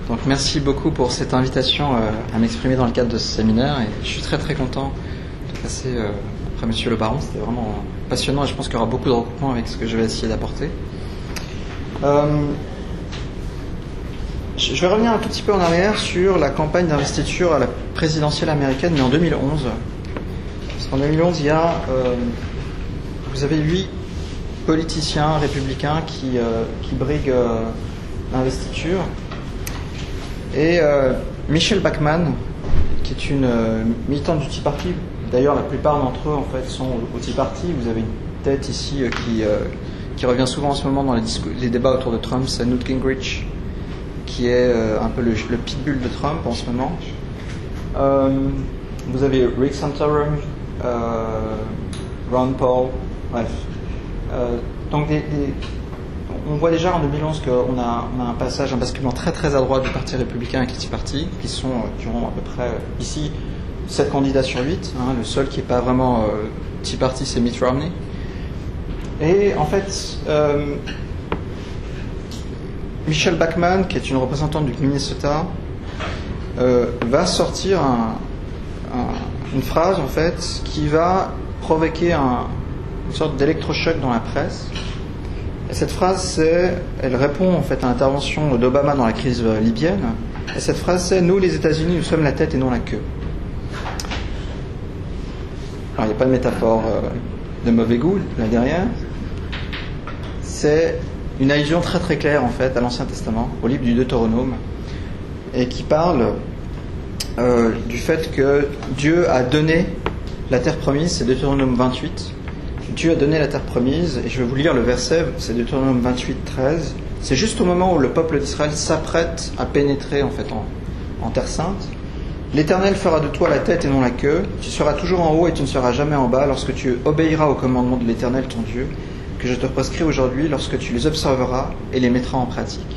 Donc merci beaucoup pour cette invitation à m'exprimer dans le cadre de ce séminaire, et je suis très très content de passer après Monsieur le Baron. C'était vraiment passionnant et je pense qu'il y aura beaucoup de recoupements avec ce que je vais essayer d'apporter. Je vais revenir un tout petit peu en arrière sur la campagne d'investiture à la présidentielle américaine, mais en 2011. Parce qu'en 2011, vous avez 8 politiciens républicains qui briguent l'investiture. Et Michelle Bachmann, qui est une militante du Tea Party, d'ailleurs la plupart d'entre eux en fait sont au Tea Party. Vous avez une tête ici qui revient souvent en ce moment dans les débats autour de Trump, c'est Newt Gingrich, qui est un peu le pitbull de Trump en ce moment. Vous avez Rick Santorum, Ron Paul, bref. Donc on voit déjà en 2011 qu'on a un basculement très très à droite du Parti républicain avec le Tea Party, qui ont à peu près ici 7 candidats sur 8. Le seul qui n'est pas vraiment Tea Party, c'est Mitt Romney. Et en fait, Michelle Bachmann, qui est une représentante du Minnesota, va sortir une phrase en fait qui va provoquer une sorte d'électrochoc dans la presse. Et cette phrase, elle répond en fait à l'intervention d'Obama dans la crise libyenne. Et cette phrase, c'est: nous les États-Unis, nous sommes la tête et non la queue. Alors il n'y a pas de métaphore de mauvais goût là derrière. C'est une allusion très très claire en fait à l'Ancien Testament, au livre du Deutéronome, et qui parle du fait que Dieu a donné la terre promise. C'est Deutéronome 28. Dieu a donné la terre promise, et je vais vous lire le verset, c'est Deutéronome 28, 13. C'est juste au moment où le peuple d'Israël s'apprête à pénétrer en fait en terre sainte. L'Éternel fera de toi la tête et non la queue. Tu seras toujours en haut et tu ne seras jamais en bas lorsque tu obéiras aux commandements de l'Éternel ton Dieu, que je te prescris aujourd'hui, lorsque tu les observeras et les mettras en pratique.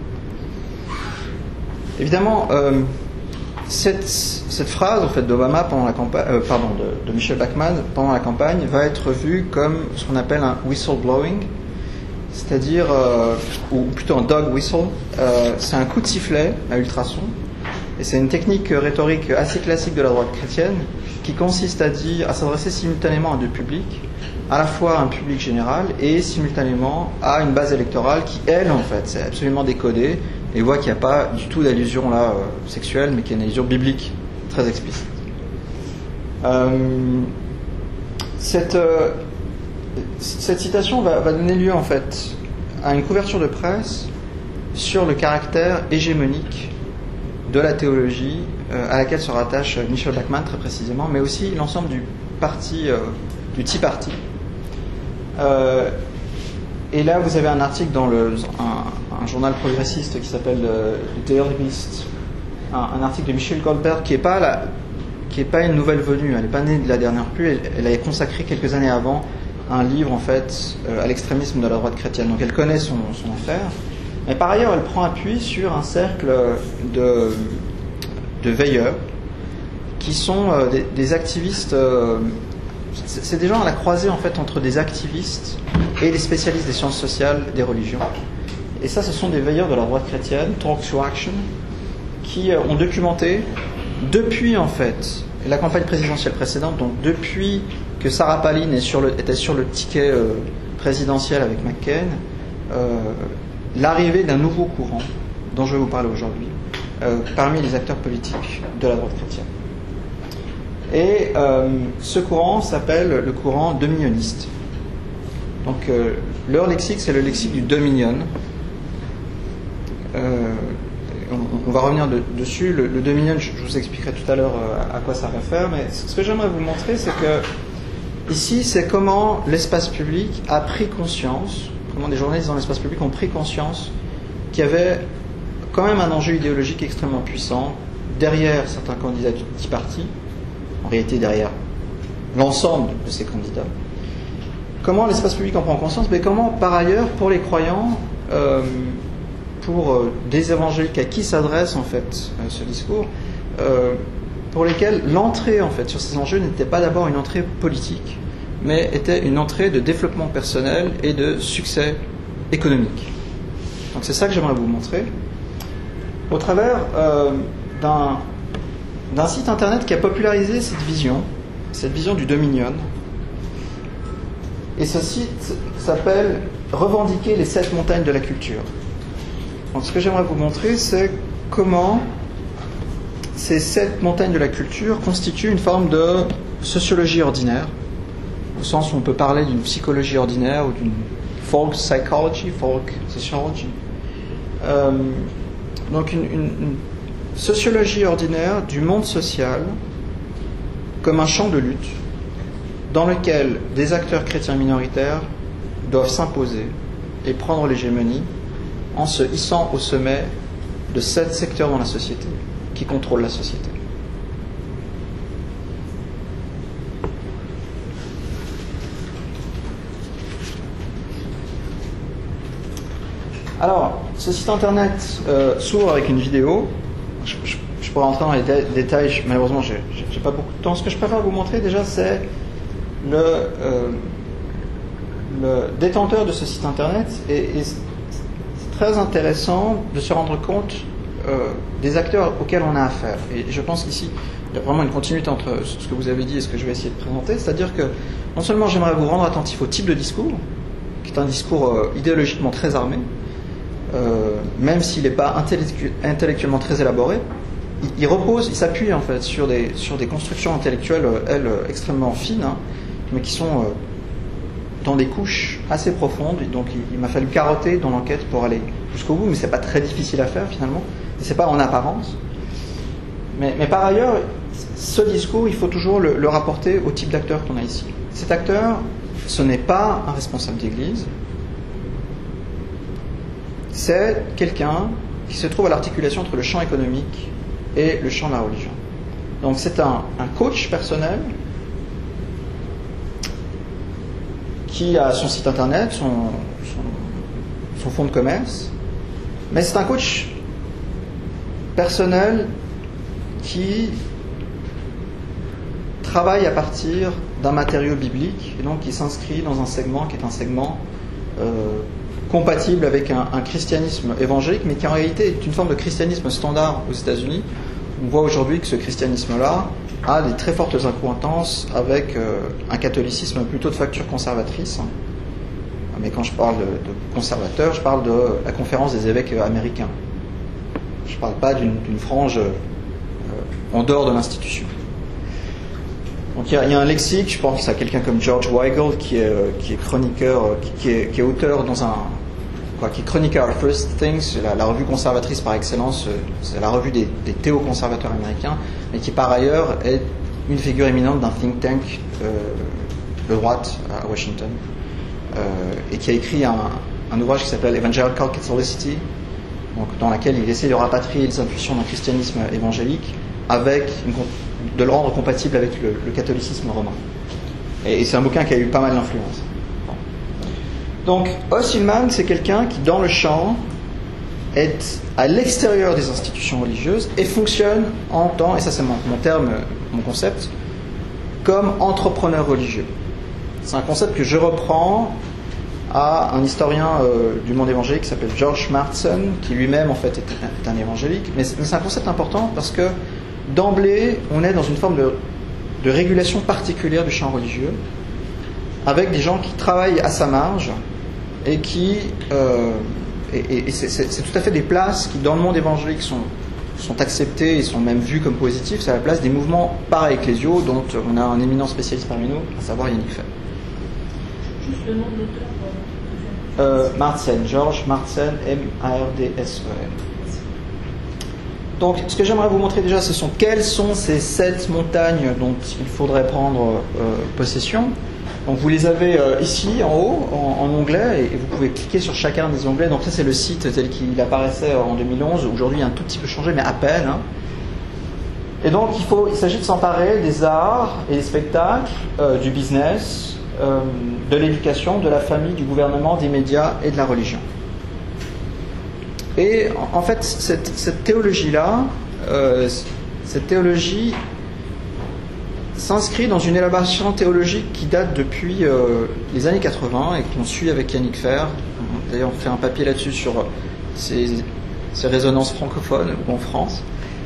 Évidemment, cette phrase en fait d'Obama pendant la campagne, de Michelle Bachmann pendant la campagne va être vue comme ce qu'on appelle un whistleblowing, c'est-à-dire, ou plutôt un dog whistle. C'est un coup de sifflet à ultrasons, et c'est une technique rhétorique assez classique de la droite chrétienne qui consiste à s'adresser simultanément à deux publics, à la fois un public général et simultanément à une base électorale qui, elle, en fait, c'est absolument décodée et voit qu'il n'y a pas du tout d'allusion là sexuelle, mais qu'il y a une allusion biblique très explicite. Cette citation va donner lieu en fait à une couverture de presse sur le caractère hégémonique de la théologie à laquelle se rattache Michelle Bachmann très précisément, mais aussi l'ensemble du parti, du Tea Party. Et là, vous avez un article dans un journal progressiste qui s'appelle The Daily Beast, un article de Michelle Goldberg qui est pas une nouvelle venue, elle n'est pas née de la dernière pluie, elle a consacré quelques années avant un livre en fait à l'extrémisme de la droite chrétienne, donc elle connaît son affaire. Mais par ailleurs, elle prend appui sur un cercle de veilleurs qui sont des activistes. C'est des gens à la croisée en fait entre des activistes et des spécialistes des sciences sociales, des religions. Et ça, ce sont des veilleurs de la droite chrétienne, Talk to Action, qui ont documenté depuis en fait la campagne présidentielle précédente, donc depuis que Sarah Palin était sur le ticket présidentiel avec McCain, l'arrivée d'un nouveau courant dont je vais vous parler aujourd'hui parmi les acteurs politiques de la droite chrétienne. Et ce courant s'appelle le courant dominioniste. Donc leur lexique, c'est le lexique du dominion. On va revenir dessus. Le dominion, je vous expliquerai tout à l'heure à quoi ça réfère, mais ce que j'aimerais vous montrer, c'est que ici, c'est comment l'espace public a pris conscience, comment des journalistes dans l'espace public ont pris conscience qu'il y avait quand même un enjeu idéologique extrêmement puissant derrière certains candidats du Tea Party, en réalité derrière l'ensemble de ces candidats. Comment l'espace public en prend conscience, mais comment par ailleurs pour les croyants, pour des évangéliques à qui s'adresse en fait ce discours, pour lesquels l'entrée en fait sur ces enjeux n'était pas d'abord une entrée politique, mais était une entrée de développement personnel et de succès économique. Donc c'est ça que j'aimerais vous montrer. au travers d'un site internet qui a popularisé cette vision du Dominion. Et ce site s'appelle Revendiquer les 7 montagnes de la culture. Donc ce que j'aimerais vous montrer, c'est comment ces 7 montagnes de la culture constituent une forme de sociologie ordinaire, au sens où on peut parler d'une psychologie ordinaire ou d'une folk psychology, folk sociology. Donc une sociologie ordinaire du monde social comme un champ de lutte dans lequel des acteurs chrétiens minoritaires doivent s'imposer et prendre l'hégémonie en se hissant au sommet de 7 secteurs dans la société qui contrôlent la société. Alors, ce site internet s'ouvre avec une vidéo. Je pourrais rentrer dans les détails, malheureusement j'ai pas beaucoup de temps. Ce que je préfère vous montrer déjà, c'est le détenteur de ce site internet, et c'est très intéressant de se rendre compte des acteurs auxquels on a affaire. Et je pense qu'ici, il y a vraiment une continuité entre ce que vous avez dit et ce que je vais essayer de présenter. C'est-à-dire que non seulement j'aimerais vous rendre attentif au type de discours, qui est un discours idéologiquement très armé, même s'il n'est pas intellectuellement très élaboré, il s'appuie en fait sur des constructions intellectuelles, elles, extrêmement fines, hein, mais qui sont dans des couches assez profondes. Et donc il m'a fallu carotter dans l'enquête pour aller jusqu'au bout, mais c'est pas très difficile à faire finalement, et c'est pas en apparence. Mais par ailleurs, ce discours, il faut toujours le rapporter au type d'acteur qu'on a ici. Cet acteur, ce n'est pas un responsable d'église, c'est quelqu'un qui se trouve à l'articulation entre le champ économique et le champ de la religion. Donc c'est un coach personnel qui a son site internet, son fonds de commerce, mais c'est un coach personnel qui travaille à partir d'un matériau biblique, et donc qui s'inscrit dans un segment qui est un segment compatible avec un christianisme évangélique, mais qui en réalité est une forme de christianisme standard aux États-Unis. On voit aujourd'hui que ce christianisme-là a des très fortes accointances avec un catholicisme plutôt de facture conservatrice. Mais quand je parle de conservateur, je parle de la conférence des évêques américains. Je ne parle pas d'une frange en dehors de l'institution. Donc il y a un lexique, je pense à quelqu'un comme George Weigel qui est chroniqueur, qui est auteur qui est chroniqueur à First Things, la revue conservatrice par excellence, c'est la revue des théoconservateurs américains, mais qui par ailleurs est une figure éminente d'un think tank de droite à Washington, et qui a écrit un ouvrage qui s'appelle Evangelical Catholicity, donc dans laquelle il essaie de rapatrier les intuitions d'un christianisme évangélique de le rendre compatible avec le catholicisme romain. Et c'est un bouquin qui a eu pas mal d'influence. Donc, Os Hillman, c'est quelqu'un qui, dans le champ, est à l'extérieur des institutions religieuses et fonctionne en tant, et ça c'est mon terme, mon concept, comme entrepreneur religieux. C'est un concept que je reprends à un historien du monde évangélique qui s'appelle George Marsden, qui lui-même en fait est un évangélique, mais c'est un concept important parce que d'emblée, on est dans une forme de régulation particulière du champ religieux, avec des gens qui travaillent à sa marge et qui... et c'est tout à fait des places qui, dans le monde évangélique, sont acceptées et sont même vues comme positives. C'est à la place des mouvements para-ecclésiaux dont on a un éminent spécialiste parmi nous, à savoir Yannick Fay. Juste le nom de l'auteur. Marsden, George Marsden, M-A-R-D-S-E-N. Donc, ce que j'aimerais vous montrer déjà, quelles sont ces 7 montagnes dont il faudrait prendre possession. Donc, vous les avez ici, en haut, en onglet, et vous pouvez cliquer sur chacun des onglets. Donc, ça, c'est le site tel qu'il apparaissait en 2011. Aujourd'hui, il a un tout petit peu changé, mais à peine. Hein. Et donc, il s'agit de s'emparer des arts et des spectacles, du business, de l'éducation, de la famille, du gouvernement, des médias et de la religion. Et en fait, cette théologie-là, cette théologie s'inscrit dans une élaboration théologique qui date depuis les années 80 et qu'on suit avec Yannick Fer. D'ailleurs, on fait un papier là-dessus sur ses résonances francophones ou en France.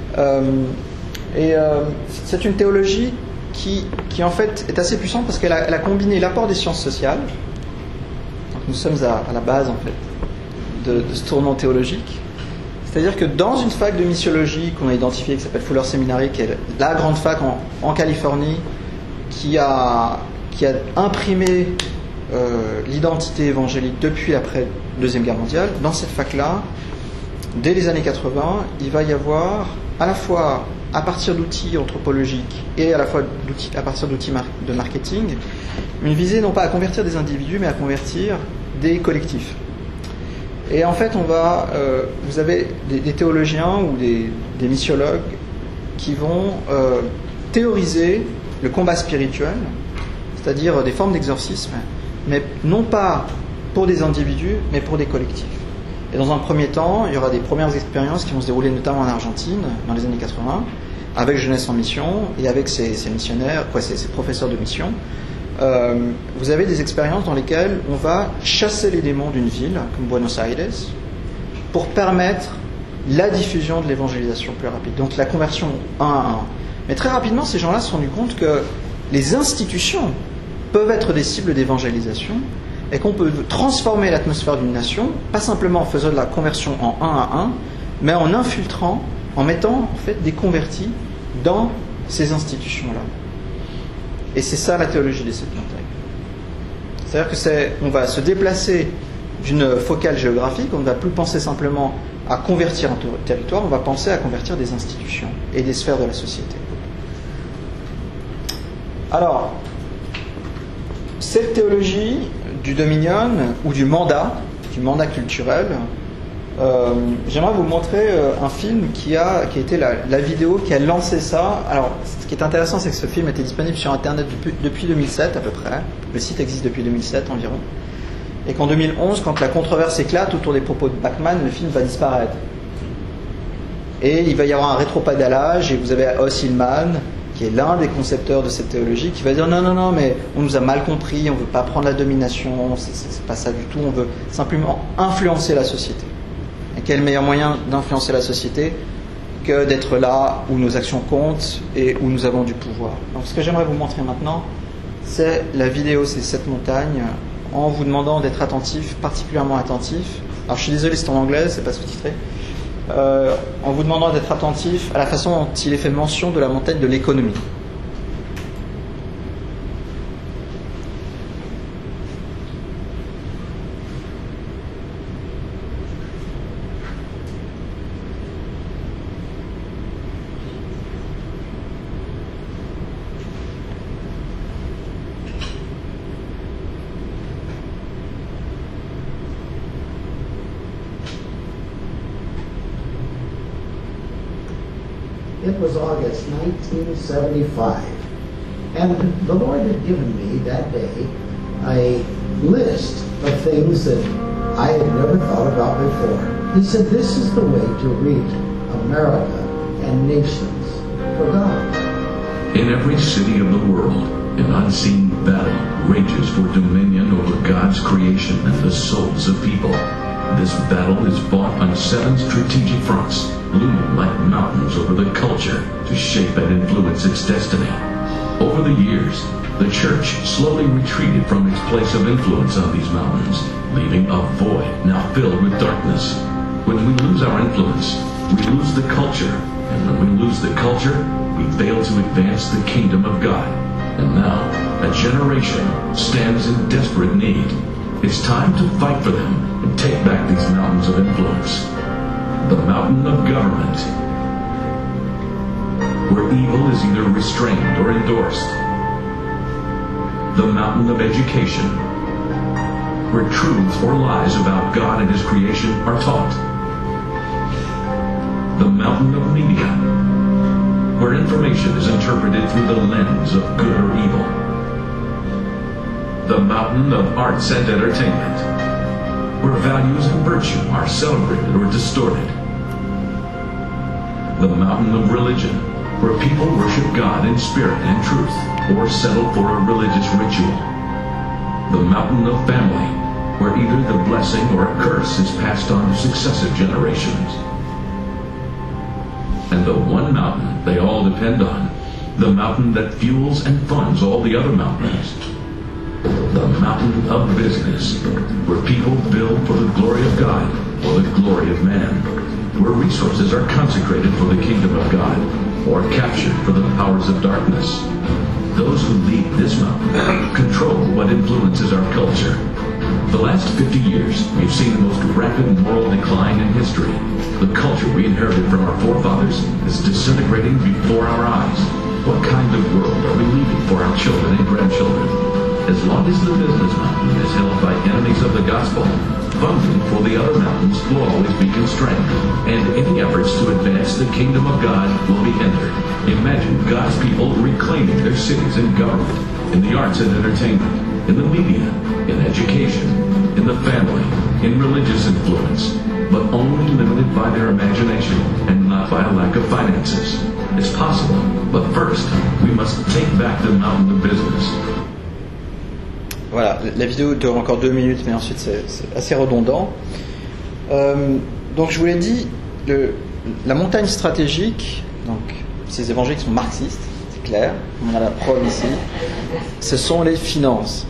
C'est une théologie qui en fait est assez puissante parce qu'elle a combiné l'apport des sciences sociales. Donc nous sommes à la base en fait de ce tournant théologique. C'est-à-dire que dans une fac de missiologie qu'on a identifiée, qui s'appelle Fuller Seminary, qui est la grande fac en Californie, qui a imprimé l'identité évangélique depuis après la Deuxième Guerre mondiale, dans cette fac-là, dès les années 80, il va y avoir à la fois, à partir d'outils anthropologiques et à la fois à partir d'outils de marketing, une visée non pas à convertir des individus, mais à convertir des collectifs. Et en fait, vous avez des théologiens ou des missiologues qui vont théoriser le combat spirituel, c'est-à-dire des formes d'exorcisme, mais non pas pour des individus, mais pour des collectifs. Et dans un premier temps, il y aura des premières expériences qui vont se dérouler notamment en Argentine, dans les années 80, avec Jeunesse en Mission et avec ses missionnaires, ses professeurs de mission. Vous avez des expériences dans lesquelles on va chasser les démons d'une ville, comme Buenos Aires, pour permettre la diffusion de l'évangélisation plus rapide. Donc la conversion 1 à 1. Mais très rapidement, ces gens-là se sont rendus compte que les institutions peuvent être des cibles d'évangélisation et qu'on peut transformer l'atmosphère d'une nation, pas simplement en faisant de la conversion en 1 à 1, mais en infiltrant, en mettant en fait des convertis dans ces institutions-là. Et c'est ça la théologie des sept montagnes. C'est-à-dire qu'on va se déplacer d'une focale géographique, on ne va plus penser simplement à convertir un territoire, on va penser à convertir des institutions et des sphères de la société. Alors, cette théologie du dominion ou du mandat culturel, j'aimerais vous montrer un film qui a été la vidéo qui a lancé ça. Alors, ce qui est intéressant, c'est que ce film était disponible sur Internet depuis 2007 à peu près. Le site existe depuis 2007 environ. Et qu'en 2011, quand la controverse éclate autour des propos de Bachmann, le film va disparaître. Et il va y avoir un rétropédalage, et vous avez Os Hillman, qui est l'un des concepteurs de cette théologie, qui va dire non, mais on nous a mal compris, on ne veut pas prendre la domination, c'est pas ça du tout, on veut simplement influencer la société. Et quel meilleur moyen d'influencer la société que d'être là où nos actions comptent et où nous avons du pouvoir. Donc ce que j'aimerais vous montrer maintenant, c'est la vidéo ces 7 montagnes, en vous demandant d'être attentif, particulièrement attentif. Alors je suis désolé, c'est en anglais, c'est pas sous-titré. En vous demandant d'être attentif à la façon dont il est fait mention de la montagne de l'économie. It was August 1975, and the Lord had given me that day a list of things that I had never thought about before. He said, this is the way to reach America and nations for God. In every city of the world, an unseen battle rages for dominion over God's creation and the souls of people. This battle is fought on 7 strategic fronts, looming like mountains over the culture to shape and influence its destiny. Over the years, the church slowly retreated from its place of influence on these mountains, leaving a void now filled with darkness. When we lose our influence, we lose the culture, and when we lose the culture, we fail to advance the kingdom of God. And now, a generation stands in desperate need. It's time to fight for them and take back these mountains of influence. The mountain of government, where evil is either restrained or endorsed. The mountain of education, where truths or lies about God and His creation are taught. The mountain of media, where information is interpreted through the lens of good or evil. The mountain of arts and entertainment, where values and virtue are celebrated or distorted. The mountain of religion, where people worship God in spirit and truth, or settle for a religious ritual. The mountain of family, where either the blessing or a curse is passed on to successive generations. and the one mountain they all depend on, the mountain that fuels and funds all the other mountains. The mountain of business, where people build for the glory of God or the glory of man, where resources are consecrated for the kingdom of God or captured for the powers of darkness. Those who lead this mountain control what influences our culture. The last 50 years, we've seen the most rapid moral decline in history. The culture we inherited from our forefathers is disintegrating before our eyes. What kind of world are we leaving for our children and grandchildren? As long as the business mountain is held by enemies of the gospel, funding for the other mountains will always be constrained, and any efforts to advance the kingdom of God will be hindered. Imagine God's people reclaiming their cities and government, in the arts and entertainment, in the media, in education, in the family, in religious influence, but only limited by their imagination and not by a lack of finances. It's possible, but first, we must take back the mountain of business. Voilà, la vidéo dure encore 2 minutes, mais ensuite c'est assez redondant. Donc je vous l'ai dit, la montagne stratégique, donc ces évangéliques sont marxistes, c'est clair, on a la preuve ici, ce sont les finances.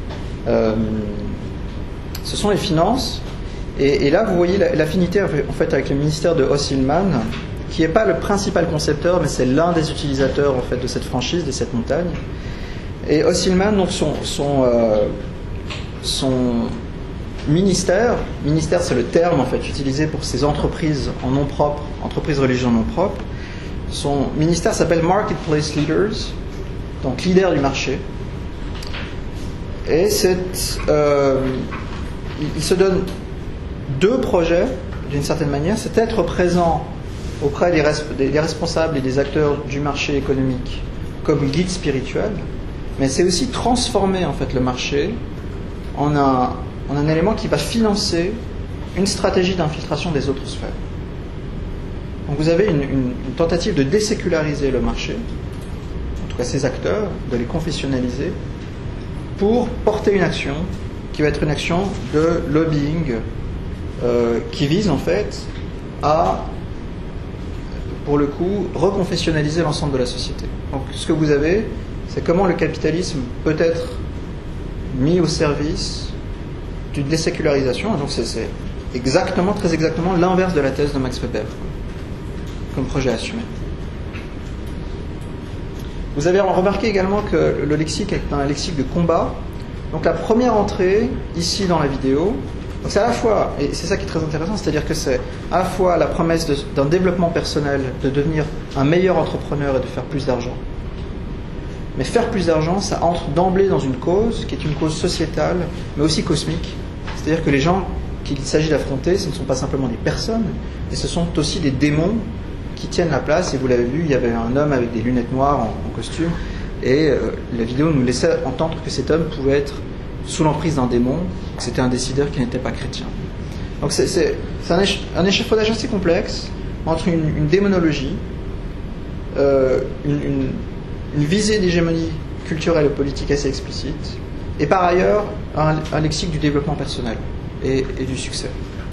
Ce sont les finances, et là vous voyez l'affinité en fait avec le ministère de Hossilman, qui n'est pas le principal concepteur, mais c'est l'un des utilisateurs en fait de cette franchise, de cette montagne. Et Hossilman, donc son ministère c'est le terme en fait utilisé pour ces entreprises en nom propre, entreprises religieuses en nom propre. Son ministère s'appelle Marketplace Leaders, donc leader du marché. Et il se donne 2 projets d'une certaine manière, c'est être présent auprès des responsables et des acteurs du marché économique comme guide spirituel, mais c'est aussi transformer en fait le marché en un élément qui va financer une stratégie d'infiltration des autres sphères. Donc vous avez une tentative de déséculariser le marché, en tout cas ces acteurs, de les confessionnaliser, pour porter une action qui va être une action de lobbying qui vise en fait à, pour le coup, reconfessionnaliser l'ensemble de la société. Donc ce que vous avez, c'est comment le capitalisme peut être mis au service d'une désécularisation. Donc c'est exactement, très exactement l'inverse de la thèse de Max Weber comme projet assumé. Vous avez remarqué également que le lexique est un lexique de combat. Donc la première entrée ici dans la vidéo, donc c'est à la fois, et c'est ça qui est très intéressant, c'est-à-dire que c'est à la fois la promesse d'un développement personnel, de devenir un meilleur entrepreneur et de faire plus d'argent. Mais faire plus d'argent, ça entre d'emblée dans une cause qui est une cause sociétale, mais aussi cosmique. C'est-à-dire que les gens qu'il s'agit d'affronter, ce ne sont pas simplement des personnes, mais ce sont aussi des démons qui tiennent la place. Et vous l'avez vu, il y avait un homme avec des lunettes noires en costume, et la vidéo nous laissait entendre que cet homme pouvait être sous l'emprise d'un démon, que c'était un décideur qui n'était pas chrétien. Donc c'est un échafaudage assez complexe entre une démonologie, une visée d'hégémonie culturelle et politique assez explicite, et par ailleurs un lexique du développement personnel et du succès.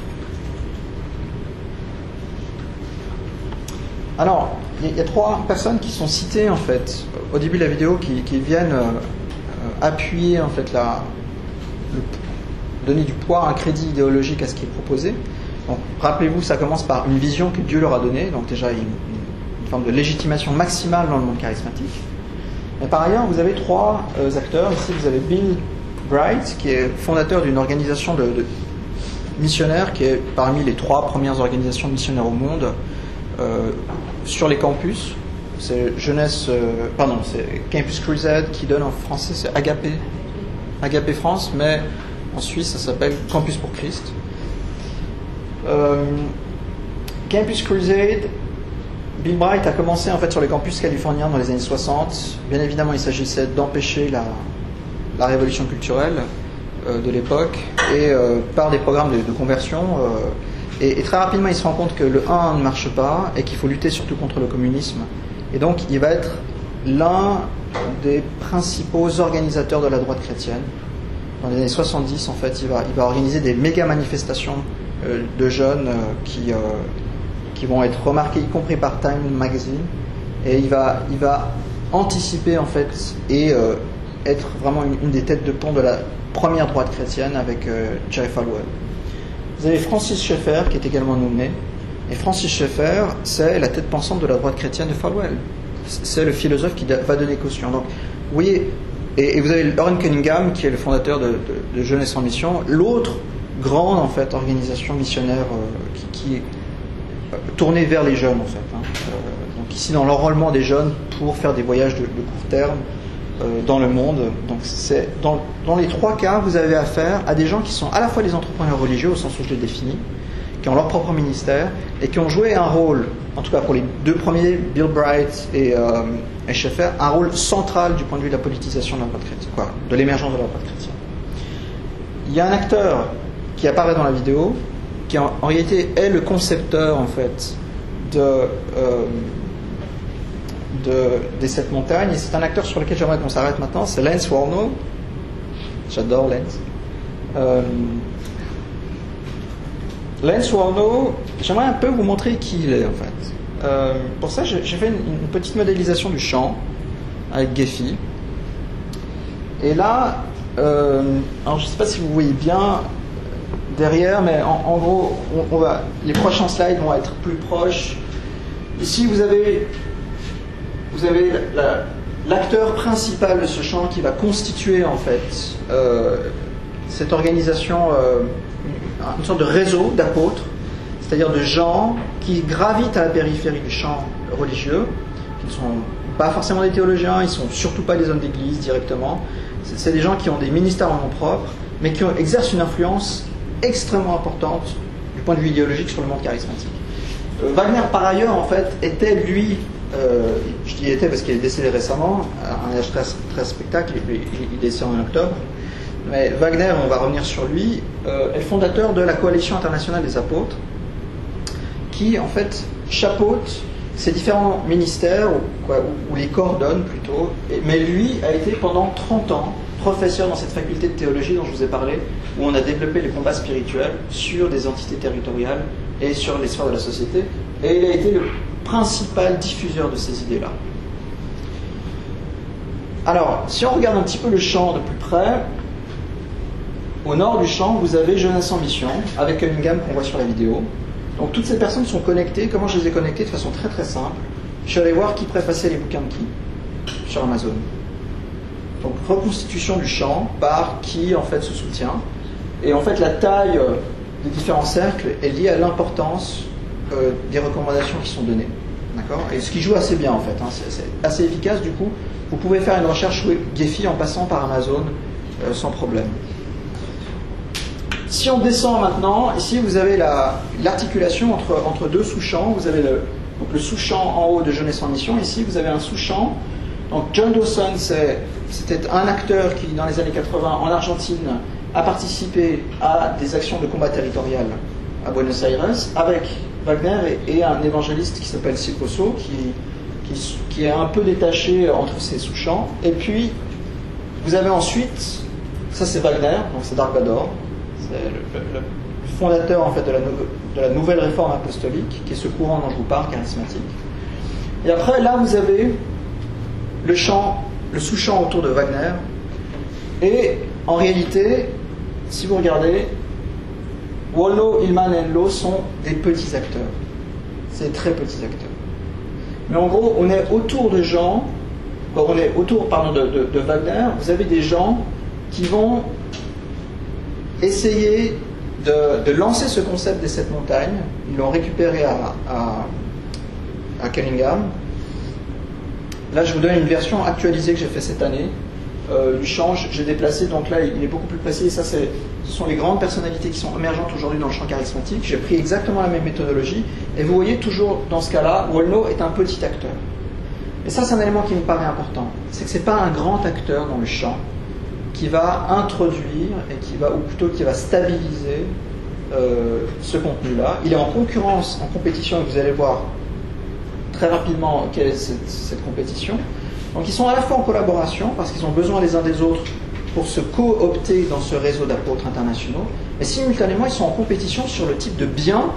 Alors, il y a 3 personnes qui sont citées en fait au début de la vidéo qui viennent appuyer en fait donner du poids, un crédit idéologique à ce qui est proposé. Donc, rappelez-vous, ça commence par une vision que Dieu leur a donnée, donc déjà une forme de légitimation maximale dans le monde charismatique. Mais par ailleurs, vous avez 3 acteurs. Ici, vous avez Bill Bright, qui est fondateur d'une organisation de missionnaires, qui est parmi les 3 premières organisations missionnaires au monde sur les campus. C'est c'est Campus Crusade, qui donne en français, c'est Agapé France, mais en Suisse, ça s'appelle Campus pour Christ. Campus Crusade, Bill Bright a commencé en fait sur les campus californiens dans les années 60. Bien évidemment, il s'agissait d'empêcher la révolution culturelle de l'époque, et par des programmes de conversion. Et très rapidement, il se rend compte que le 1 ne marche pas et qu'il faut lutter surtout contre le communisme. Et donc, il va être l'un des principaux organisateurs de la droite chrétienne. Dans les années 70, en fait, il va organiser des méga manifestations de jeunes qui qui vont être remarqués, y compris par Time Magazine, et il va anticiper en fait et être vraiment une des têtes de pont de la première droite chrétienne avec Jerry Falwell. Vous avez Francis Schaeffer qui est également nommé, et Francis Schaeffer c'est la tête pensante de la droite chrétienne de Falwell, c'est le philosophe qui va donner caution. Donc vous voyez, et vous avez Loren Cunningham qui est le fondateur de Jeunesse en Mission, l'autre grande en fait organisation missionnaire qui est tournée vers les jeunes en fait, hein. Donc ici dans l'enrôlement des jeunes pour faire des voyages de court terme dans le monde. Donc c'est dans les trois cas vous avez affaire à des gens qui sont à la fois des entrepreneurs religieux au sens où je les définis, qui ont leur propre ministère et qui ont joué un rôle, en tout cas pour les deux premiers, Bill Bright et Schaeffer, un rôle central du point de vue de la politisation de la droite chrétienne, de l'émergence de la droite chrétienne. Il y a un acteur qui apparaît dans la vidéo, qui en réalité est le concepteur en fait des 7 montagnes, et c'est un acteur sur lequel j'aimerais qu'on s'arrête maintenant, c'est Lance Wallnau. J'adore Lance. Lance Wallnau, j'aimerais un peu vous montrer qui il est en fait. Pour ça, j'ai fait une petite modélisation du champ avec Gephi. Et là, alors je ne sais pas si vous voyez bien derrière, mais en gros, les prochains slides vont être plus proches. Ici, vous avez l'acteur principal de ce champ qui va constituer en fait cette organisation, une sorte de réseau d'apôtres, c'est-à-dire de gens qui gravitent à la périphérie du champ religieux, qui ne sont pas forcément des théologiens, ils ne sont surtout pas des hommes d'église directement, c'est des gens qui ont des ministères en nom propre, mais qui exercent une influence extrêmement importante du point de vue idéologique sur le monde charismatique. Wagner, par ailleurs, en fait, était lui, je dis était parce qu'il est décédé récemment, à un âge très spectacle, il est décédé en octobre, mais Wagner, on va revenir sur lui, est fondateur de la Coalition internationale des apôtres, qui en fait chapeaute ces différents ministères, ou les coordonne plutôt, mais lui a été pendant 30 ans professeur dans cette faculté de théologie dont je vous ai parlé, où on a développé les combats spirituels sur des entités territoriales et sur les sphères de la société, et il a été le principal diffuseur de ces idées-là. Alors, si on regarde un petit peu le champ de plus près, au nord du champ, vous avez Jeunesse en Mission, avec Cunningham qu'on voit sur la vidéo. Donc toutes ces personnes sont connectées. Comment je les ai connectées? De façon très très simple. Je suis allé voir qui préfaçait les bouquins de qui sur Amazon. Donc reconstitution du champ par qui en fait se soutient. Et en fait la taille des différents cercles est liée à l'importance des recommandations qui sont données. D'accord? Et ce qui joue assez bien en fait, hein. C'est assez efficace du coup. Vous pouvez faire une recherche Gephi en passant par Amazon sans problème. Si on descend maintenant, ici vous avez l'articulation entre deux sous-champs. Vous avez le sous-champ en haut de Jeunesse en Mission. Ici vous avez un sous-champ. Donc John Dawson, c'était un acteur qui dans les années 80 en Argentine a participé à des actions de combat territorial à Buenos Aires avec Wagner et un évangéliste qui s'appelle Sicoso qui est un peu détaché entre ces sous-champs. Et puis vous avez ensuite, ça c'est Wagner, donc c'est Dark Vador. C'est le fondateur en fait de la nouvelle réforme apostolique, qui est ce courant dont je vous parle, charismatique. Et après, là, vous avez le sous-champ autour de Wagner. Et en réalité, si vous regardez, Wallnau, Hillman et Lowe sont des petits acteurs. C'est des très petits acteurs. Mais en gros, on est autour de gens, de Wagner. Vous avez des gens qui vont essayer de lancer ce concept des 7 montagnes. Ils l'ont récupéré à Cunningham. Là, je vous donne une version actualisée que j'ai fait cette année du champ. J'ai déplacé, donc là, il est beaucoup plus précis. Ça, ce sont les grandes personnalités qui sont émergentes aujourd'hui dans le champ charismatique. J'ai pris exactement la même méthodologie. Et vous voyez toujours, dans ce cas-là, Wallnau est un petit acteur. Et ça, c'est un élément qui me paraît important. C'est que ce n'est pas un grand acteur dans le champ qui va introduire et qui va stabiliser ce contenu-là. Il est en concurrence, en compétition, et vous allez voir très rapidement quelle est cette compétition. Donc ils sont à la fois en collaboration, parce qu'ils ont besoin les uns des autres pour se coopter dans ce réseau d'apôtres internationaux, mais simultanément ils sont en compétition sur le type de biens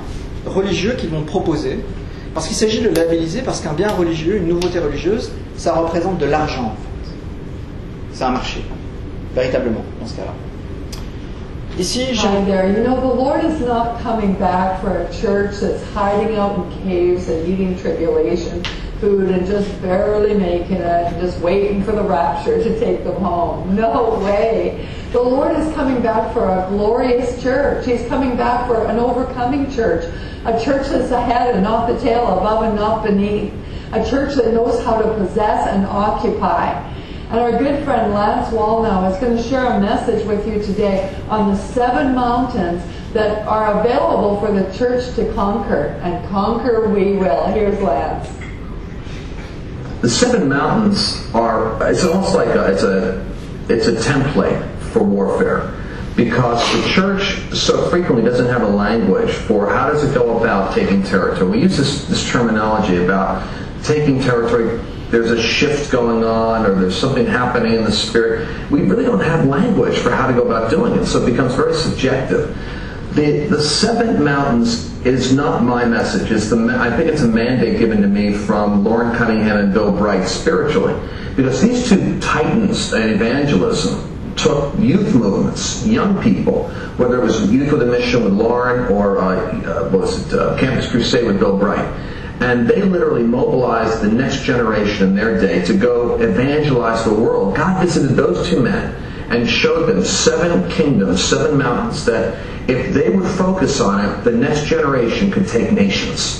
religieux qu'ils vont proposer, parce qu'il s'agit de le labelliser, parce qu'un bien religieux, une nouveauté religieuse, ça représente de l'argent en fait. C'est un marché, véritablement, dans ce cas-là. Ici, Hi there. You know, the Lord is not coming back for a church that's hiding out in caves and eating tribulation food and just barely making it and just waiting for the rapture to take them home. No way. The Lord is coming back for a glorious church. He's coming back for an overcoming church. A church that's ahead and not the tail, above and not beneath. A church that knows how to possess and occupy. And our good friend Lance Wallnow is going to share a message with you today on the 7 mountains that are available for the church to conquer. And conquer we will. Here's Lance. The 7 mountains are, it's almost like it's a template for warfare, because the church so frequently doesn't have a language for how does it go about taking territory. We use this terminology about taking territory. There's a shift going on, or there's something happening in the spirit. We really don't have language for how to go about doing it, so it becomes very subjective. The 7 mountains is not my message. I think it's a mandate given to me from Lauren Cunningham and Bill Bright spiritually, because these two titans in evangelism took youth movements, young people, whether it was Youth with a Mission with Lauren or Campus Crusade with Bill Bright. And they literally mobilized the next generation in their day to go evangelize the world. God visited those 2 men and showed them 7 kingdoms, 7 mountains, that if they would focus on it, the next generation could take nations.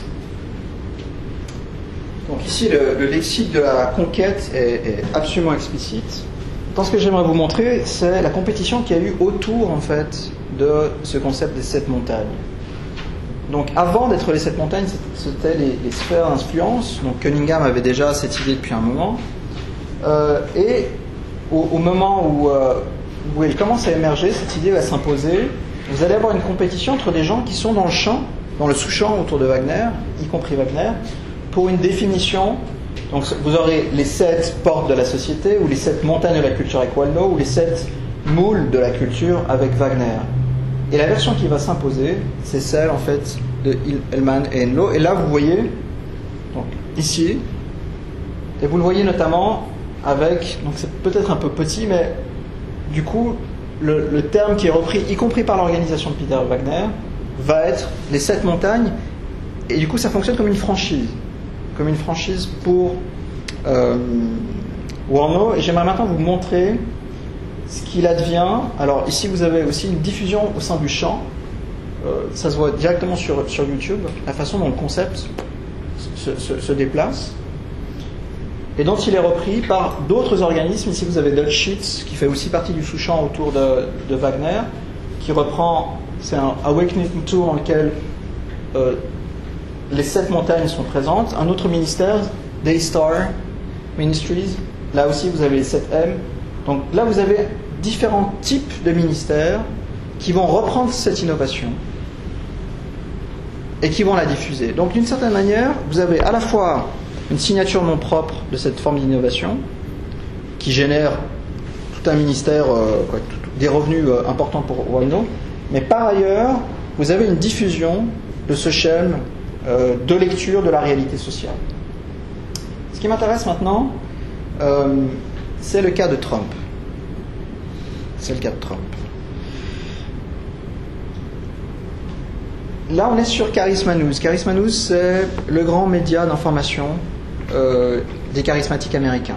Donc ici, le lexique de la conquête est absolument explicite. Dans ce que j'aimerais vous montrer, c'est la compétition qu'il y a eu autour, en fait, de ce concept des 7 montagnes. Donc avant d'être les 7 montagnes, c'était les sphères d'influence. Donc Cunningham avait déjà cette idée depuis un moment. Et au moment où elle commence à émerger, cette idée va s'imposer. Vous allez avoir une compétition entre des gens qui sont dans le champ, dans le sous-champ autour de Wagner, y compris Wagner, pour une définition. Donc vous aurez les 7 portes de la société, ou les 7 montagnes de la culture avec Walno, ou les 7 moules de la culture avec Wagner. Et la version qui va s'imposer, c'est celle en fait de Hellman et Enlow. Et là, vous voyez, donc ici, et vous le voyez notamment avec, donc c'est peut-être un peu petit, mais du coup, le terme qui est repris, y compris par l'organisation de Peter Wagner, va être les 7 montagnes. Et du coup, ça fonctionne comme une franchise pour Warno. Et j'aimerais maintenant vous montrer ce qu'il advient. Alors ici vous avez aussi une diffusion au sein du champ, ça se voit directement sur YouTube, la façon dont le concept se déplace et dont il est repris par d'autres organismes. Ici vous avez Dutch Sheets qui fait aussi partie du sous-champ autour de Wagner, qui reprend, c'est un Awakening Tour dans lequel les 7 montagnes sont présentes. Un autre ministère, Daystar Ministries, là aussi vous avez les 7 M. Donc là, vous avez différents types de ministères qui vont reprendre cette innovation et qui vont la diffuser. Donc d'une certaine manière, vous avez à la fois une signature non propre de cette forme d'innovation qui génère tout un ministère, des revenus importants pour Walno, mais par ailleurs, vous avez une diffusion de ce schème de lecture de la réalité sociale. Ce qui m'intéresse maintenant, c'est le cas de Trump. Là, on est sur Charisma News. Charisma News, c'est le grand média d'information des charismatiques américains.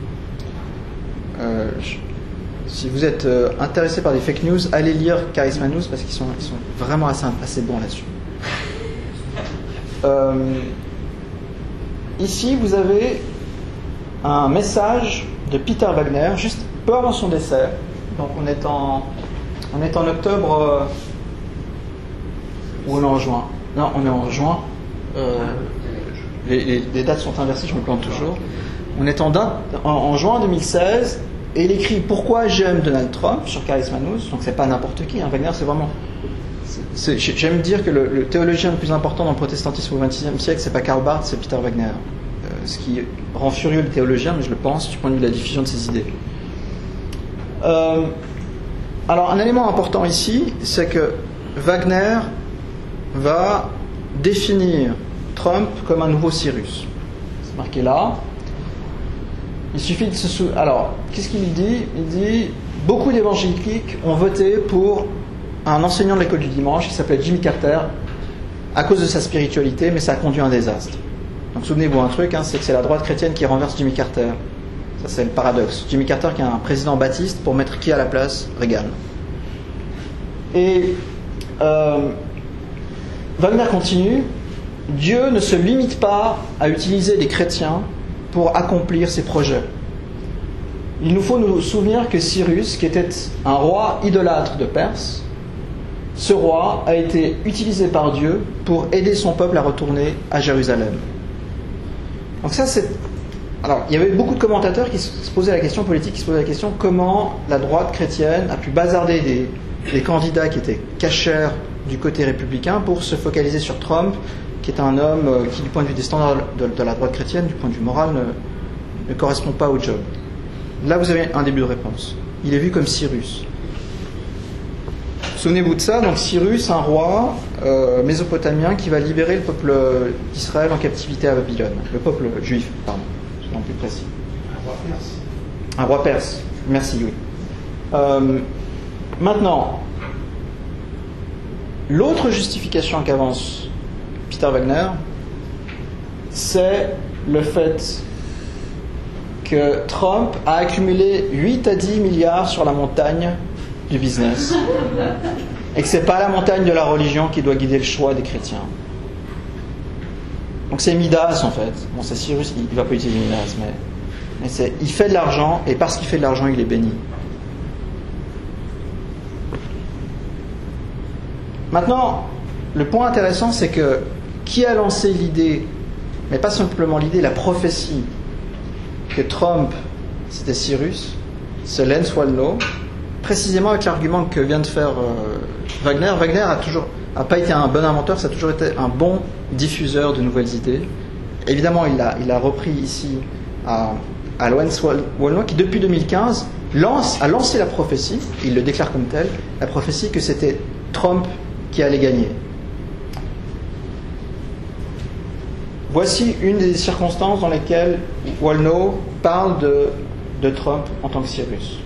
Si vous êtes intéressé par des fake news, allez lire Charisma News parce qu'ils sont vraiment assez bons là-dessus. Ici, vous avez un message de Peter Wagner juste peu avant son décès. Donc on est en octobre ou on est en juin. Non, on est en juin. Les dates sont inversées, je me plante toujours. On est en juin 2016 et il écrit « Pourquoi j'aime Donald Trump » sur Charisma News. Donc c'est pas n'importe qui, hein. Wagner c'est vraiment... J'aime dire que le théologien le plus important dans le protestantisme au XXe siècle, c'est pas Karl Barth, c'est Peter Wagner. Ce qui rend furieux le théologien, mais je le pense du point de vue de la diffusion de ses idées. Alors un élément important ici, c'est que Wagner va définir Trump comme un nouveau Cyrus. C'est marqué là. Il suffit de se souvenir. Alors, qu'est-ce qu'il dit ? Il dit beaucoup d'évangéliques ont voté pour un enseignant de l'école du dimanche qui s'appelait Jimmy Carter à cause de sa spiritualité, mais ça a conduit à un désastre. Donc souvenez-vous un truc, c'est que c'est la droite chrétienne qui renverse Jimmy Carter. Ça, c'est le paradoxe. Jimmy Carter qui est un président baptiste pour mettre qui à la place ? Reagan. Et Wagner continue. Dieu ne se limite pas à utiliser des chrétiens pour accomplir ses projets. Il nous faut nous souvenir que Cyrus, qui était un roi idolâtre de Perse, ce roi a été utilisé par Dieu pour aider son peuple à retourner à Jérusalem. Donc ça, c'est... Alors, il y avait beaucoup de commentateurs qui se posaient la question politique, qui se posaient la question comment la droite chrétienne a pu bazarder des candidats qui étaient cachers du côté républicain pour se focaliser sur Trump, qui est un homme qui, du point de vue des standards de la droite chrétienne, du point de vue moral, ne correspond pas au job. Là, vous avez un début de réponse. Il est vu comme Cyrus. Souvenez-vous de ça, donc Cyrus, un roi mésopotamien qui va libérer le peuple d'Israël en captivité à Babylone. Le peuple juif, pardon, je suis plus précis. Un roi perse. Un roi perse, merci, oui. Maintenant, l'autre justification qu'avance Peter Wagner, c'est le fait que Trump a accumulé 8 à 10 milliards sur la montagne du business. Et que ce n'est pas la montagne de la religion qui doit guider le choix des chrétiens. Donc c'est Midas en fait. Bon, c'est Cyrus, il ne va pas utiliser Midas, mais il fait de l'argent, et parce qu'il fait de l'argent, il est béni. Maintenant, le point intéressant, c'est que qui a lancé l'idée, mais pas simplement l'idée, la prophétie, que Trump, c'était Cyrus, c'est Lance Wallnau, précisément avec l'argument que vient de faire Wagner. Wagner a pas été un bon inventeur, ça a toujours été un bon diffuseur de nouvelles idées. Évidemment, il a repris ici à Lance Wallnau, qui depuis 2015 a lancé la prophétie, il le déclare comme tel, la prophétie que c'était Trump qui allait gagner. Voici une des circonstances dans lesquelles Wallnau parle de Trump en tant que Cyrus.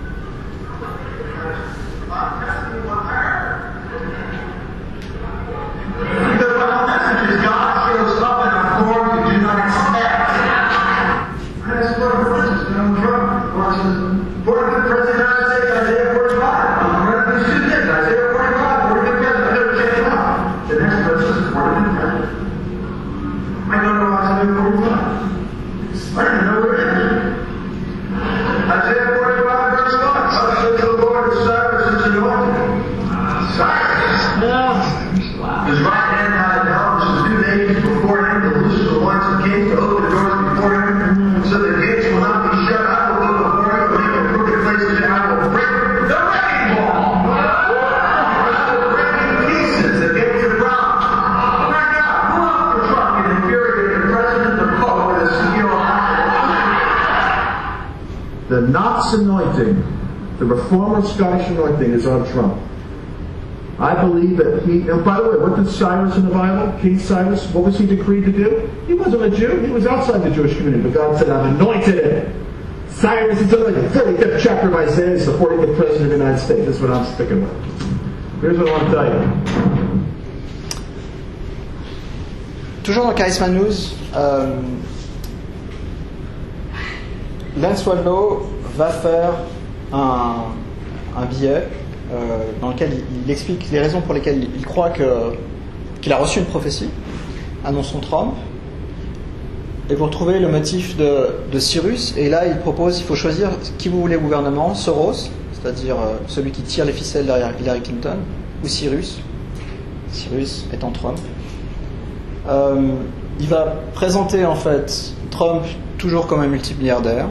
The Knox anointing, the Reformer Scottish anointing is on Trump. I believe that and by the way, what did Cyrus in the Bible, King Cyrus, what was he decreed to do? He wasn't a Jew, he was outside the Jewish community, but God said, I've anointed him. Cyrus, it's like the 35th chapter of Isaiah, is the 45th president of the United States. That's what I'm sticking with. Here's what I want to tell you. Toujours dans Charisma News, Lance Wallnau va faire un billet dans lequel il explique les raisons pour lesquelles il croit qu'il a reçu une prophétie annonçant Trump, et vous retrouvez le motif de Cyrus, et là il propose, il faut choisir qui vous voulez au gouvernement, Soros, c'est-à-dire celui qui tire les ficelles derrière Hillary Clinton, ou Cyrus étant Trump. Il va présenter en fait Trump toujours comme un multimilliardaire,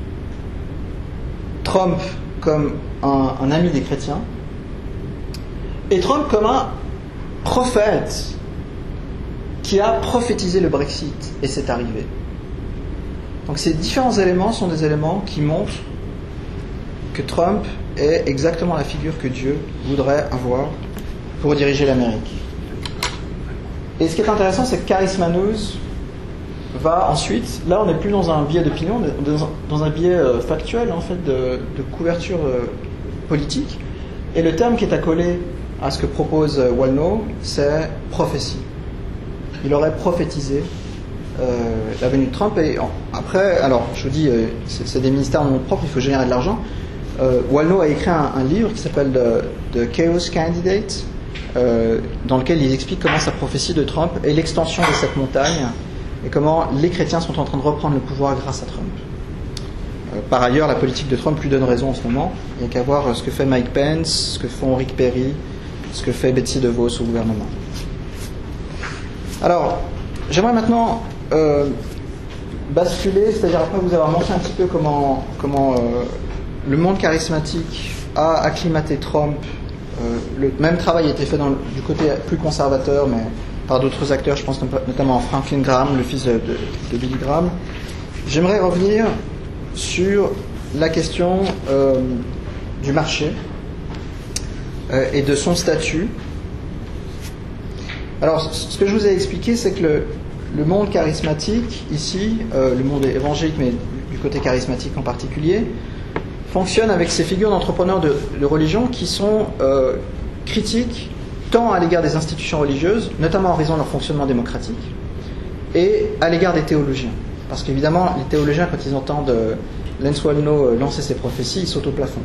Trump comme un ami des chrétiens, et Trump comme un prophète qui a prophétisé le Brexit, et c'est arrivé. Donc ces différents éléments sont des éléments qui montrent que Trump est exactement la figure que Dieu voudrait avoir pour diriger l'Amérique. Et ce qui est intéressant, c'est que Karis Manus va ensuite, là on n'est plus dans un biais d'opinion, on est dans un biais factuel en fait de couverture politique, et le terme qui est accolé à ce que propose Walno, c'est prophétie. Il aurait prophétisé la venue de Trump, et après, alors je vous dis, c'est des ministères en nom propre, il faut générer de l'argent. Walno a écrit un livre qui s'appelle The Chaos Candidate, dans lequel il explique comment sa prophétie de Trump est l'extension de cette montagne et comment les chrétiens sont en train de reprendre le pouvoir grâce à Trump. Par ailleurs, la politique de Trump lui donne raison en ce moment. Il n'y a qu'à voir ce que fait Mike Pence, ce que font Rick Perry, ce que fait Betsy DeVos au gouvernement. Alors, j'aimerais maintenant basculer, c'est-à-dire après vous avoir montré un petit peu comment le monde charismatique a acclimaté Trump. Le même travail a été fait du côté plus conservateur, mais par d'autres acteurs, je pense notamment à Franklin Graham, le fils de Billy Graham. J'aimerais revenir sur la question du marché et de son statut. Alors, ce que je vous ai expliqué, c'est que le monde charismatique, ici, le monde évangélique, mais du côté charismatique en particulier, fonctionne avec ces figures d'entrepreneurs de religion qui sont critiques tant à l'égard des institutions religieuses, notamment en raison de leur fonctionnement démocratique, et à l'égard des théologiens. Parce qu'évidemment, les théologiens, quand ils entendent Lance Wallnau lancer ses prophéties, ils sautent au plafond.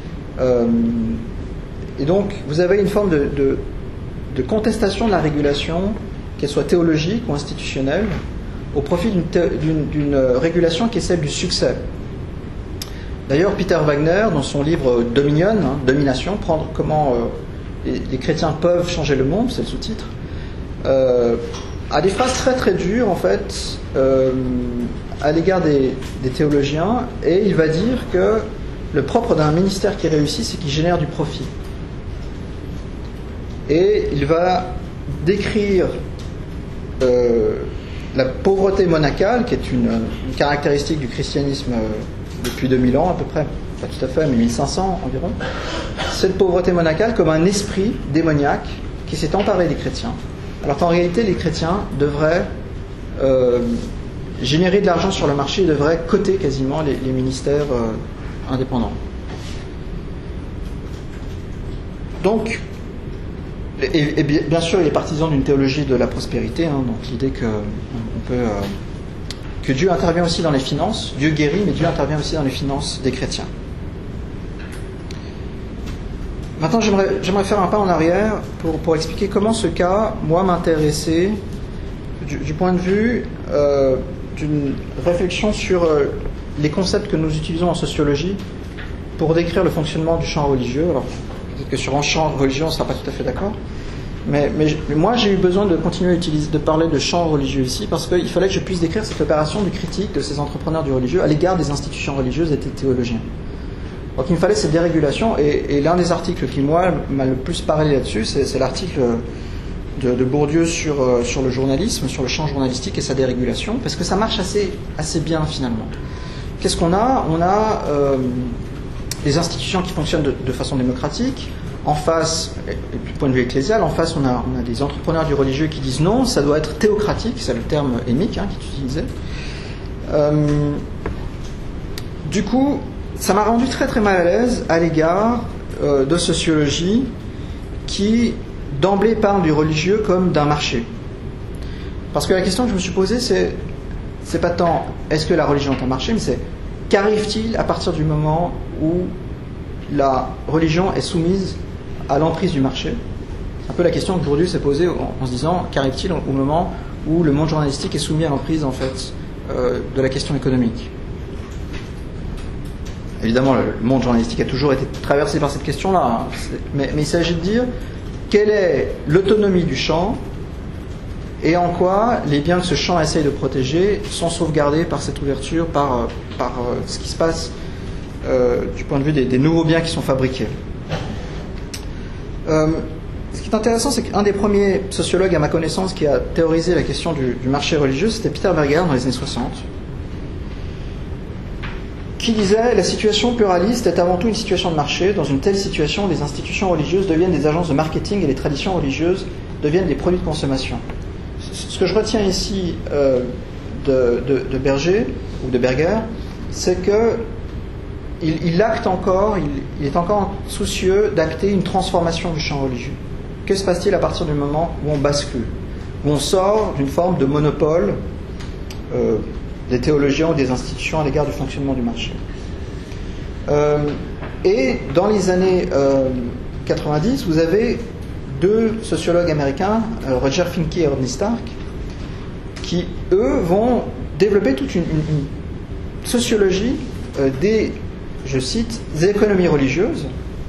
Et donc, vous avez une forme de contestation de la régulation, qu'elle soit théologique ou institutionnelle, au profit d'une régulation qui est celle du succès. D'ailleurs, Peter Wagner, dans son livre Dominion, Domination, prendre comment les chrétiens peuvent changer le monde, c'est le sous-titre, a des phrases très très dures en fait à l'égard des théologiens, et il va dire que le propre d'un ministère qui réussit, c'est qu'il génère du profit. Et il va décrire la pauvreté monacale, qui est une caractéristique du christianisme depuis 2000 ans à peu près, pas tout à fait, mais 1500 environ, cette pauvreté monacale comme un esprit démoniaque qui s'est emparé des chrétiens, alors qu'en réalité les chrétiens devraient générer de l'argent sur le marché et devraient coter quasiment les ministères indépendants. Donc, et bien sûr, il est partisan d'une théologie de la prospérité, donc l'idée que Dieu intervient aussi dans les finances, Dieu guérit, mais Dieu intervient aussi dans les finances des chrétiens. Maintenant, j'aimerais faire un pas en arrière pour expliquer comment ce cas, moi, m'intéressait du point de vue d'une réflexion sur les concepts que nous utilisons en sociologie pour décrire le fonctionnement du champ religieux. Alors, peut-être que sur un champ religieux, on ne sera pas tout à fait d'accord. Mais moi, j'ai eu besoin de continuer de parler de champ religieux ici, parce qu'il fallait que je puisse décrire cette opération du critique de ces entrepreneurs du religieux à l'égard des institutions religieuses et des théologiens. Donc il me fallait cette dérégulation, et l'un des articles qui, moi, m'a le plus parlé là-dessus, c'est l'article de Bourdieu sur le journalisme, sur le champ journalistique et sa dérégulation, parce que ça marche assez bien finalement. Qu'est-ce qu'on a ? On a des institutions qui fonctionnent de façon démocratique. En face, du point de vue ecclésial, en face, on a des entrepreneurs du religieux qui disent non, ça doit être théocratique, c'est le terme émique qui est utilisé. Du coup, ça m'a rendu très très mal à l'aise à l'égard de sociologie qui d'emblée parle du religieux comme d'un marché. Parce que la question que je me suis posée, c'est pas tant est-ce que la religion est un marché, mais c'est qu'arrive-t-il à partir du moment où la religion est soumise à l'emprise du marché? C'est un peu la question que Bourdieu s'est posée en se disant qu'arrive-t-il au moment où le monde journalistique est soumis à l'emprise en fait de la question économique? Évidemment, le monde journalistique a toujours été traversé par cette question-là, mais il s'agit de dire quelle est l'autonomie du champ et en quoi les biens que ce champ essaye de protéger sont sauvegardés par cette ouverture, par ce qui se passe du point de vue des nouveaux biens qui sont fabriqués. Ce qui est intéressant, c'est qu'un des premiers sociologues à ma connaissance qui a théorisé la question du marché religieux, c'était Peter Berger dans les années 60, qui disait « La situation pluraliste est avant tout une situation de marché. Dans une telle situation, les institutions religieuses deviennent des agences de marketing et les traditions religieuses deviennent des produits de consommation. ce que je retiens ici de Berger, ou de Berger, c'est que il acte encore, il est encore soucieux d'acter une transformation du champ religieux. Que se passe-t-il à partir du moment où on bascule, où on sort d'une forme de monopole des théologiens ou des institutions à l'égard du fonctionnement du marché? Et dans les années 90, vous avez deux sociologues américains, Roger Finke et Rodney Stark, qui, eux, vont développer toute une sociologie des, je cite, des économies religieuses.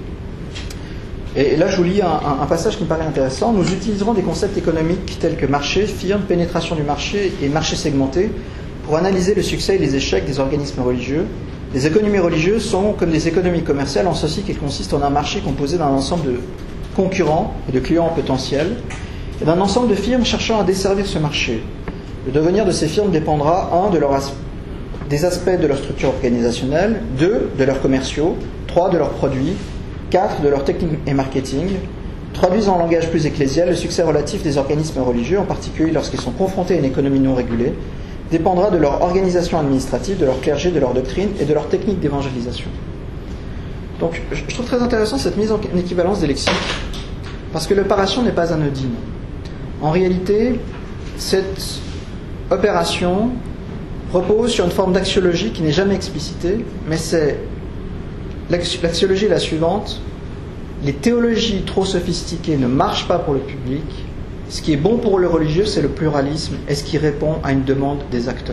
Et là, je vous lis un passage qui me paraît intéressant. Nous utiliserons des concepts économiques tels que marché, firme, pénétration du marché et marché segmenté pour analyser le succès et les échecs des organismes religieux. Les économies religieuses sont comme des économies commerciales en ceci qu'elles consistent en un marché composé d'un ensemble de concurrents et de clients potentiels et d'un ensemble de firmes cherchant à desservir ce marché. Le devenir de ces firmes dépendra, 1, des aspects de leur structure organisationnelle, 2, de leurs commerciaux, 3, de leurs produits, 4, de leur technique et marketing. Traduisant en langage plus ecclésial, le succès relatif des organismes religieux, en particulier lorsqu'ils sont confrontés à une économie non régulée, dépendra de leur organisation administrative, de leur clergé, de leur doctrine et de leur technique d'évangélisation. Donc, je trouve très intéressant cette mise en équivalence des lexiques, parce que l'opération n'est pas anodine. En réalité, cette opération repose sur une forme d'axiologie qui n'est jamais explicitée, mais c'est l'axiologie est la suivante: les théologies trop sophistiquées ne marchent pas pour le public. Ce qui est bon pour le religieux, c'est le pluralisme et ce qui répond à une demande des acteurs.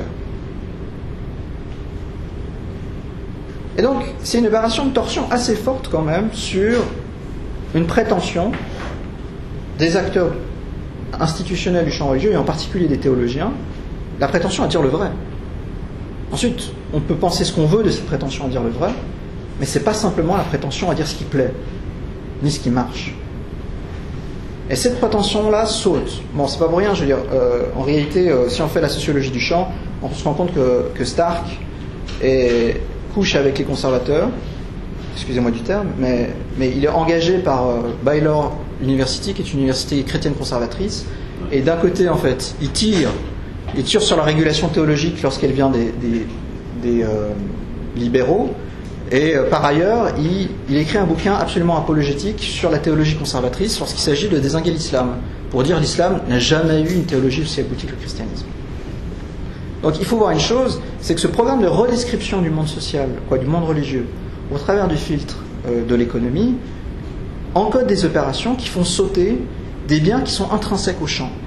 Et donc, c'est une opération de torsion assez forte quand même sur une prétention des acteurs institutionnels du champ religieux, et en particulier des théologiens, la prétention à dire le vrai. Ensuite, on peut penser ce qu'on veut de cette prétention à dire le vrai, mais ce n'est pas simplement la prétention à dire ce qui plaît, ni ce qui marche. Et cette prétention-là saute. Bon, c'est pas pour rien, je veux dire, en réalité, si on fait la sociologie du champ, on se rend compte que Stark couche avec les conservateurs, excusez-moi du terme, mais il est engagé par Baylor University, qui est une université chrétienne conservatrice, et d'un côté, en fait, il tire sur la régulation théologique lorsqu'elle vient des libéraux, et par ailleurs, il écrit un bouquin absolument apologétique sur la théologie conservatrice lorsqu'il s'agit de dézinguer l'islam, pour dire l'islam n'a jamais eu une théologie aussi aboutie que le christianisme. Donc il faut voir une chose, c'est que ce programme de redescription du monde social, du monde religieux, au travers du filtre de l'économie, encode des opérations qui font sauter des biens qui sont intrinsèques au champ.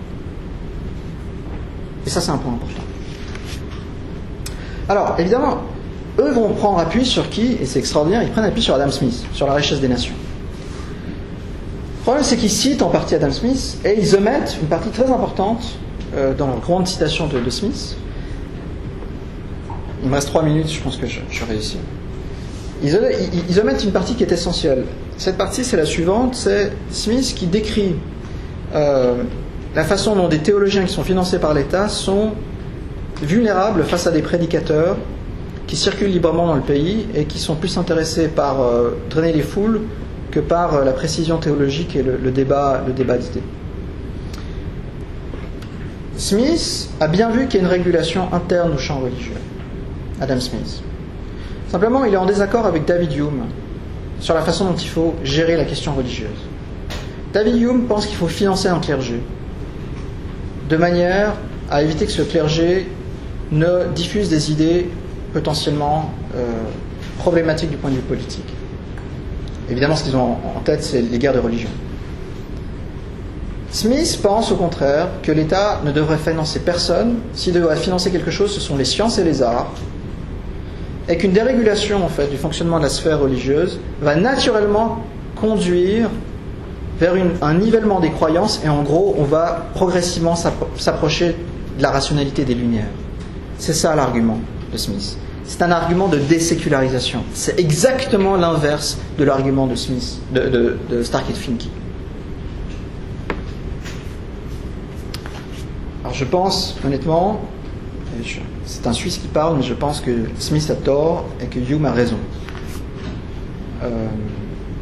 Et ça, c'est un point important. Alors, évidemment, eux vont prendre appui sur qui? Et c'est extraordinaire, ils prennent appui sur Adam Smith, sur la richesse des nations. Le problème, c'est qu'ils citent en partie Adam Smith, et ils omettent une partie très importante dans leur grande citation de Smith. Il me reste 3 minutes, je pense que je réussis. Ils omettent une partie qui est essentielle. Cette partie, c'est la suivante, c'est Smith qui décrit la façon dont des théologiens qui sont financés par l'État sont vulnérables face à des prédicateurs qui circulent librement dans le pays et qui sont plus intéressés par drainer les foules que par la précision théologique et le débat d'idées. Smith a bien vu qu'il y a une régulation interne au champ religieux. Adam Smith. Simplement, il est en désaccord avec David Hume sur la façon dont il faut gérer la question religieuse. David Hume pense qu'il faut financer un clergé de manière à éviter que ce clergé ne diffuse des idées potentiellement problématiques du point de vue politique. Évidemment, ce qu'ils ont en tête, c'est les guerres de religion. Smith pense au contraire que l'État ne devrait financer personne. S'il devrait financer quelque chose, ce sont les sciences et les arts, et qu'une dérégulation en fait du fonctionnement de la sphère religieuse va naturellement conduire vers un nivellement des croyances, et en gros, on va progressivement s'approcher de la rationalité des Lumières. C'est ça l'argument de Smith. C'est un argument de désécularisation. C'est exactement l'inverse de l'argument de Smith, de Stark et de Finke. Alors je pense, honnêtement, c'est un Suisse qui parle, mais je pense que Smith a tort et que Hume a raison.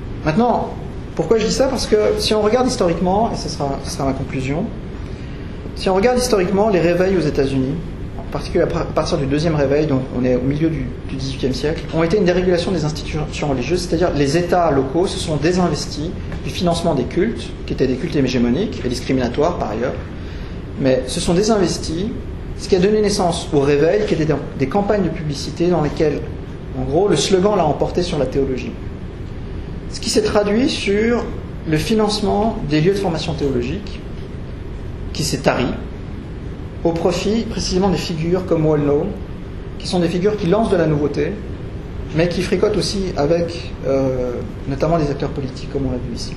Maintenant, pourquoi je dis ça? Parce que si on regarde historiquement, et ce sera ma conclusion, Si on regarde historiquement les réveils aux États-Unis, en particulier à partir du deuxième réveil, donc on est au milieu du XVIIIe siècle, ont été une dérégulation des institutions religieuses, c'est-à-dire les États locaux se sont désinvestis du financement des cultes, qui étaient des cultes hégémoniques et discriminatoires par ailleurs, mais se sont désinvestis, ce qui a donné naissance au réveil, qui étaient des campagnes de publicité dans lesquelles, en gros, le slogan l'a emporté sur la théologie. Ce qui s'est traduit sur le financement des lieux de formation théologique, qui s'est tari, au profit précisément des figures comme Walno, qui sont des figures qui lancent de la nouveauté, mais qui fricotent aussi avec notamment des acteurs politiques, comme on l'a vu ici.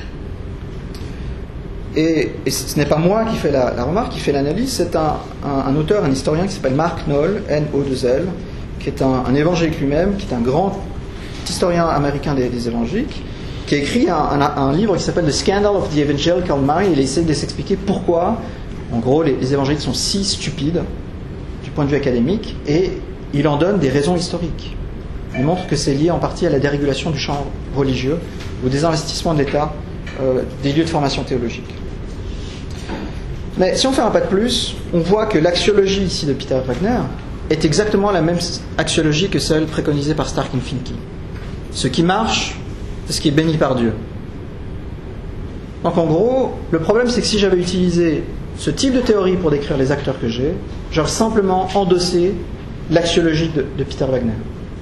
Et ce n'est pas moi qui fais la remarque, qui fait l'analyse, c'est un auteur, un historien qui s'appelle Mark Knoll, N-O-2-L, qui est un évangélique lui-même, qui est un grand historien américain des évangéliques, qui a écrit un livre qui s'appelle The Scandal of the Evangelical Mind. Il essaie de s'expliquer pourquoi, en gros, les évangéliques sont si stupides du point de vue académique, et il en donne des raisons historiques. Il montre que c'est lié en partie à la dérégulation du champ religieux, au désinvestissement de l'État des lieux de formation théologique. Mais si on fait un pas de plus, on voit que l'axiologie ici de Peter Wagner est exactement la même axiologie que celle préconisée par Stark et Finke. Ce qui marche, c'est ce qui est béni par Dieu. Donc en gros, le problème c'est que si j'avais utilisé ce type de théorie pour décrire les acteurs que j'ai, j'aurais simplement endossé l'axiologie de Peter Wagner.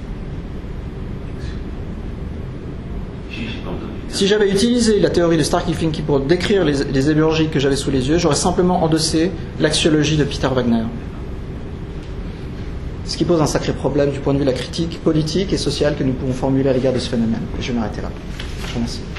Si j'avais utilisé la théorie de Stark et Finke pour décrire les évangéliques que j'avais sous les yeux, j'aurais simplement endossé l'axiologie de Peter Wagner. Ce qui pose un sacré problème du point de vue de la critique politique et sociale que nous pouvons formuler à l'égard de ce phénomène. Et je vais m'arrêter là. Je vous remercie.